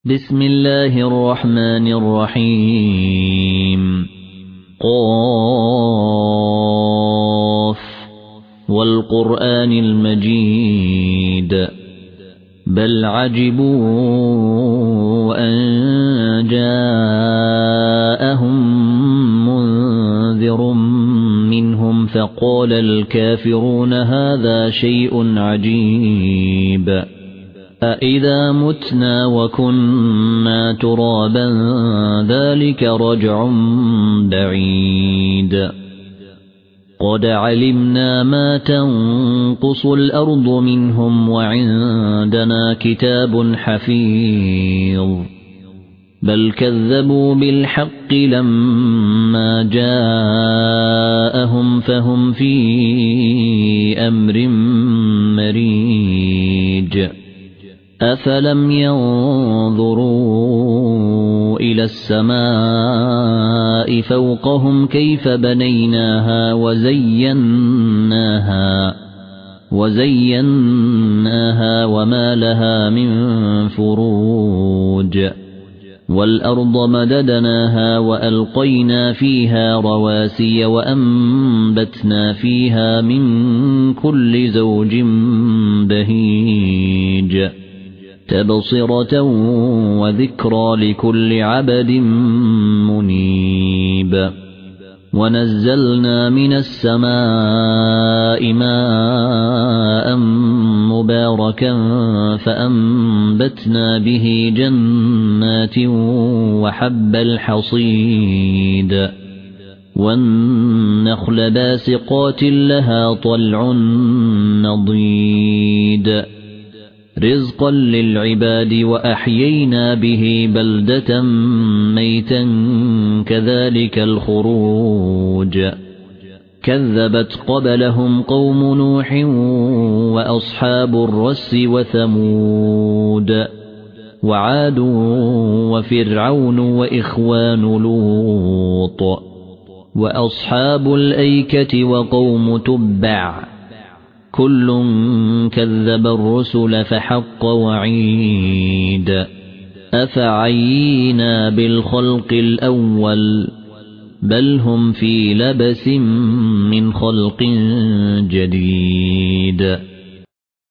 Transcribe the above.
بسم الله الرحمن الرحيم قاف والقرآن المجيد بل عجبوا أن جاءهم منذر منهم فقال الكافرون هذا شيء عجيب أإذا متنا وكنا ترابا ذلك رجع بعيد قد علمنا ما تنقص الأرض منهم وعندنا كتاب حفيظ بل كذبوا بالحق لما جاءهم فهم في أمر مريج أفلم ينظروا إلى السماء فوقهم كيف بنيناها وزيناها وما لها من فروج والأرض مددناها وألقينا فيها رواسي وأنبتنا فيها من كل زوج بهيج تبصرة وذكرى لكل عبد منيب ونزلنا من السماء ماء مباركا فأنبتنا به جنات وحب الحصيد والنخل باسقات لها طلع نضيد رزقا للعباد وأحيينا به بلدة ميتا كذلك الخروج كذبت قبلهم قوم نوح وأصحاب الرس وثمود وعاد وفرعون وإخوان لوط وأصحاب الأيكة وقوم تبع كل كذب الرسل فحق وعيد أفعينا بالخلق الأول بل هم في لبس من خلق جديد